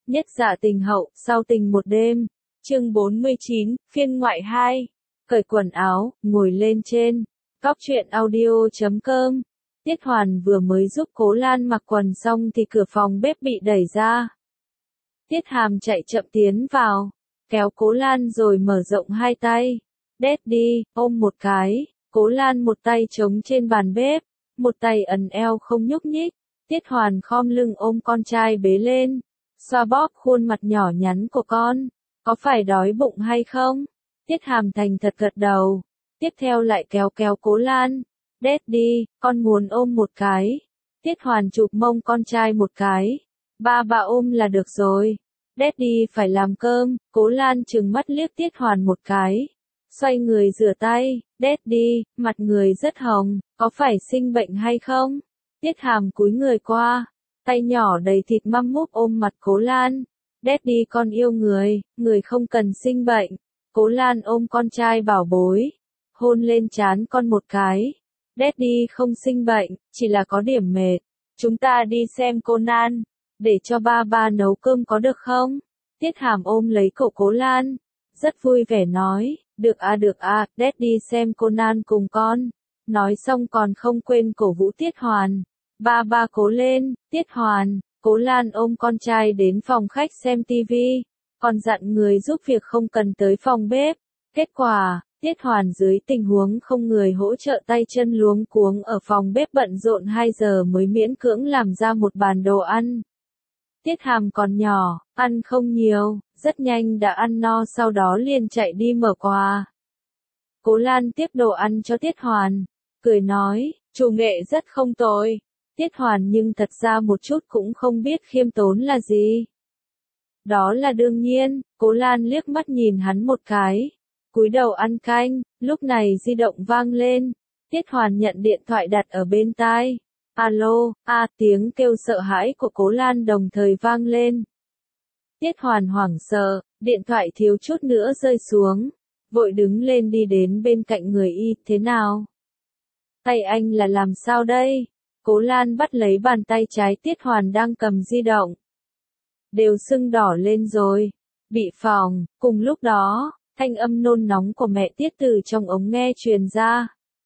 Nhất dạ tình hậu, sau tình một đêm. Chương 49, phiên ngoại 2. Cởi quần áo, ngồi lên trên. Góc truyện audio.com. Tiết Hoàn vừa mới giúp Cố Lan mặc quần xong thì cửa phòng bếp bị đẩy ra. Tiết Hàm chạy chậm tiến vào, kéo Cố Lan rồi mở rộng hai tay. Daddy, ôm một cái. Cố Lan một tay chống trên bàn bếp, một tay ẩn eo không nhúc nhích. Tiết Hoàn khom lưng ôm con trai bế lên, xoa bóp khuôn mặt nhỏ nhắn của con. Có phải đói bụng hay không? Tiết Hàm thành thật gật đầu. Tiếp theo lại kéo Cố Lan. Daddy, con muốn ôm một cái. Tiết Hoàn chụp mông con trai một cái. Ba ôm là được rồi. Daddy phải làm cơm. Cố Lan trừng mắt liếc Tiết Hoàn một cái. Xoay người rửa tay. Daddy, mặt người rất hồng, có phải sinh bệnh hay không? Tiết Hàm cúi người qua, tay nhỏ đầy thịt măm múp ôm mặt Cố Lan. Daddy con yêu người không cần sinh bệnh. Cố Lan ôm con trai bảo bối, hôn lên trán con một cái. Daddy không sinh bệnh, chỉ là có điểm mệt. Chúng ta đi xem Conan, để cho ba nấu cơm có được không? Tiết Hàm ôm lấy cổ Cố Lan, rất vui vẻ nói, được à, Daddy xem Conan cùng con. Nói xong còn không quên cổ vũ Tiết Hoàn. Ba cố lên, Tiết Hoàn. Cố Lan ôm con trai đến phòng khách xem tivi, còn dặn người giúp việc không cần tới phòng bếp. Kết quả, Tiết Hoàn dưới tình huống không người hỗ trợ tay chân luống cuống ở phòng bếp bận rộn 2 giờ mới miễn cưỡng làm ra một bàn đồ ăn. Tiết Hàm còn nhỏ, ăn không nhiều, rất nhanh đã ăn no sau đó liền chạy đi mở quà. Cố Lan tiếp đồ ăn cho Tiết Hoàn, cười nói, chủ nghệ rất không tồi. Tiết Hoàn nhưng thật ra một chút cũng không biết khiêm tốn là gì. Đó là đương nhiên. Cố Lan liếc mắt nhìn hắn một cái, cúi đầu ăn canh. Lúc này di động vang lên. Tiết Hoàn nhận điện thoại đặt ở bên tai. Alo, tiếng kêu sợ hãi của Cố Lan đồng thời vang lên. Tiết Hoàn hoảng sợ, điện thoại thiếu chút nữa rơi xuống, vội đứng lên đi đến bên cạnh người y. Thế nào? Tay anh là làm sao đây? Cố Lan bắt lấy bàn tay trái Tiết Hoàn đang cầm di động. Đều sưng đỏ lên rồi. Bị phỏng. Cùng lúc đó, thanh âm nôn nóng của mẹ Tiết từ trong ống nghe truyền ra.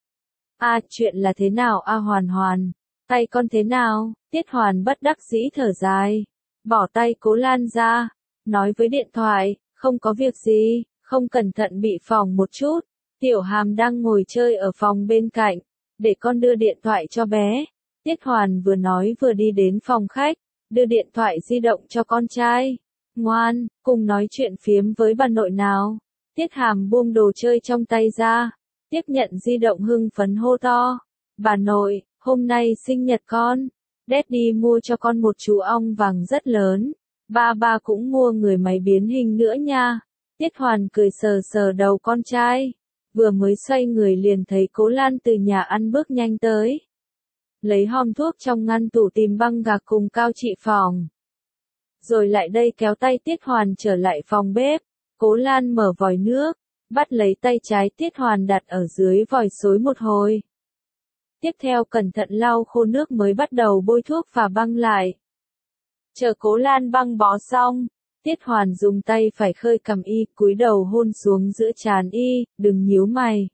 Chuyện là thế nào Hoàn? Tay con thế nào? Tiết Hoàn bất đắc dĩ thở dài. Bỏ tay Cố Lan ra. Nói với điện thoại, không có việc gì, không cẩn thận bị phỏng một chút. Tiểu Hàm đang ngồi chơi ở phòng bên cạnh. Để con đưa điện thoại cho bé. Tiết Hoàn vừa nói vừa đi đến phòng khách, đưa điện thoại di động cho con trai. Ngoan, cùng nói chuyện phiếm với bà nội nào. Tiết Hàm buông đồ chơi trong tay ra, tiếp nhận di động hưng phấn hô to. Bà nội, hôm nay sinh nhật con. Daddy mua cho con một chú ong vàng rất lớn. Ba cũng mua người máy biến hình nữa nha. Tiết Hoàn cười sờ đầu con trai. Vừa mới xoay người liền thấy Cố Lan từ nhà ăn bước nhanh tới. Lấy hòm thuốc trong ngăn tủ tìm băng gạc cùng cao trị phòng. Rồi lại đây kéo tay Tiết Hoàn trở lại phòng bếp. Cố Lan mở vòi nước, bắt lấy tay trái Tiết Hoàn đặt ở dưới vòi xối một hồi. Tiếp theo cẩn thận lau khô nước mới bắt đầu bôi thuốc và băng lại. Chờ Cố Lan băng bó xong, Tiết Hoàn dùng tay phải khơi cằm y, cúi đầu hôn xuống giữa trán y, đừng nhíu mày.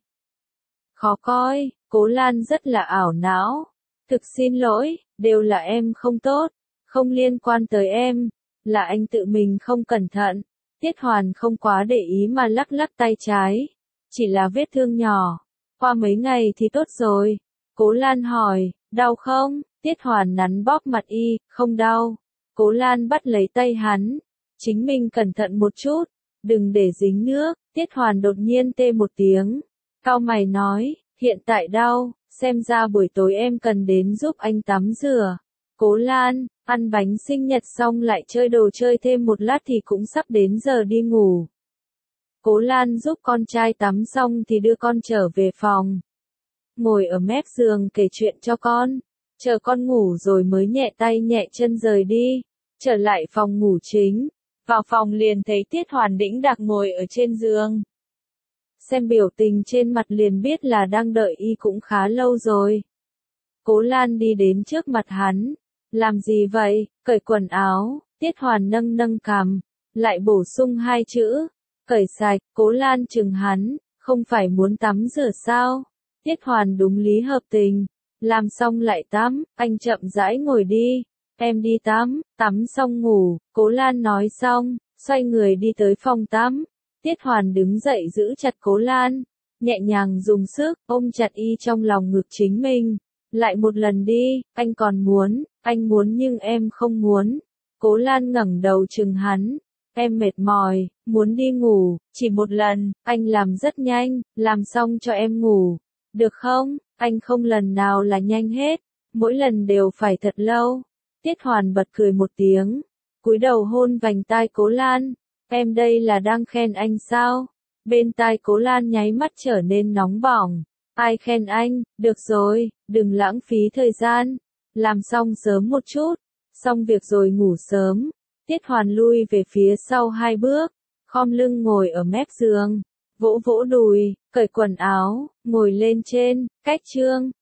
Khó coi, Cố Lan rất là ảo não. Thực xin lỗi, đều là em không tốt, không liên quan tới em, là anh tự mình không cẩn thận. Tiết Hoàn không quá để ý mà lắc tay trái, chỉ là vết thương nhỏ, qua mấy ngày thì tốt rồi. Cố Lan hỏi, đau không? Tiết Hoàn nắn bóp mặt y, không đau. Cố Lan bắt lấy tay hắn, chính mình cẩn thận một chút, đừng để dính nước. Tiết Hoàn đột nhiên tê một tiếng, cau mày nói, hiện tại đau. Xem ra buổi tối em cần đến giúp anh tắm rửa. Cố Lan, ăn bánh sinh nhật xong lại chơi đồ chơi thêm một lát thì cũng sắp đến giờ đi ngủ. Cố Lan giúp con trai tắm xong thì đưa con trở về phòng. Ngồi ở mép giường kể chuyện cho con. Chờ con ngủ rồi mới nhẹ tay nhẹ chân rời đi. Trở lại phòng ngủ chính. Vào phòng liền thấy Tiết Hoàn đĩnh đạc ngồi ở trên giường. Xem biểu tình trên mặt liền biết là đang đợi y cũng khá lâu rồi. Cố Lan đi đến trước mặt hắn. Làm gì vậy? Cởi quần áo. Tiết Hoàn nâng nâng cằm, lại bổ sung hai chữ, cởi sạch. Cố Lan chừng hắn, không phải muốn tắm rửa sao? Tiết Hoàn đúng lý hợp tình, làm xong lại tắm, anh chậm rãi ngồi đi, em đi tắm, tắm xong ngủ. Cố Lan nói xong, xoay người đi tới phòng tắm. Tiết Hoàn đứng dậy giữ chặt Cố Lan, nhẹ nhàng dùng sức ôm chặt y trong lòng ngực chính mình. Lại một lần đi, anh còn muốn, anh muốn nhưng em không muốn. Cố Lan ngẩng đầu chừng hắn, em mệt mỏi, muốn đi ngủ, chỉ một lần, anh làm rất nhanh, làm xong cho em ngủ, được không? Anh không lần nào là nhanh hết, mỗi lần đều phải thật lâu. Tiết Hoàn bật cười một tiếng, cúi đầu hôn vành tai Cố Lan, em đây là đang khen anh sao? Bên tai Cố Lan nháy mắt trở nên nóng bỏng, ai khen anh, được rồi, đừng lãng phí thời gian, làm xong sớm một chút, xong việc rồi ngủ sớm. Tiết Hoàn lui về phía sau 2 bước, khom lưng ngồi ở mép giường, vỗ vỗ đùi, cởi quần áo, ngồi lên trên, cách chương.